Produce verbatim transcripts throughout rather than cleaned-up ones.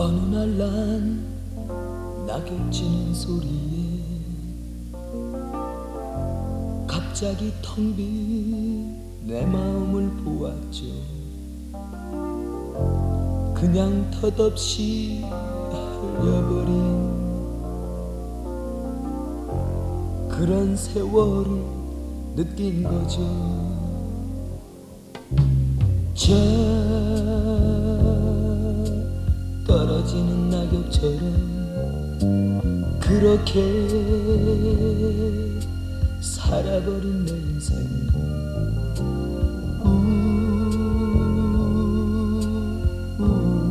어느 날 난 낙엽 치는 소리에 갑자기 텅 빈 내 마음을 보았죠. 그냥 덧없이 흘려버린 그런 세월을 느낀 거죠. 저 떨어지는 낙엽처럼 그렇게 살아버린 내 인생. 우, 우,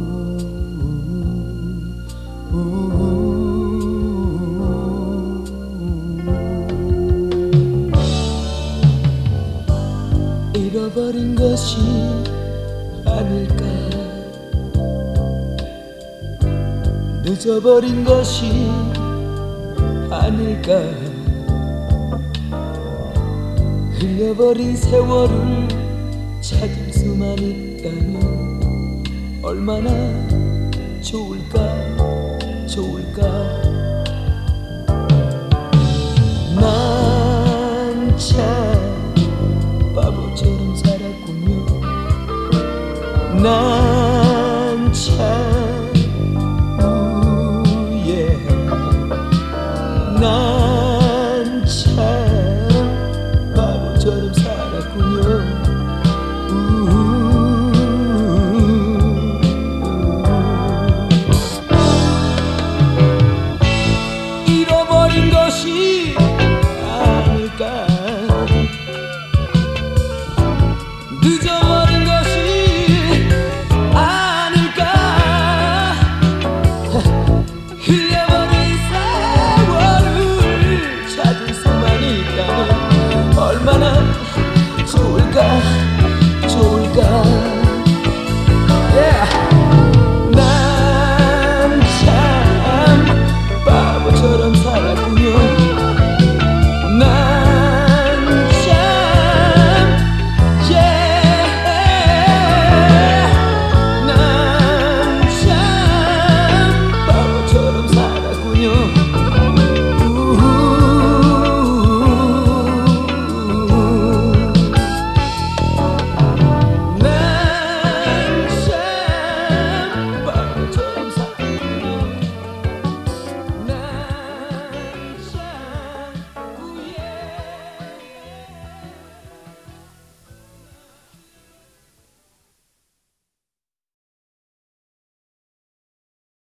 우, 우. 잃어버린 것이 아닐까, 늦어버린 것이 아닐까, 흘려버린 세월을 찾을 수만 있다면 얼마나 좋을까 좋을까. 난 참 바보처럼 살았군요. 난 참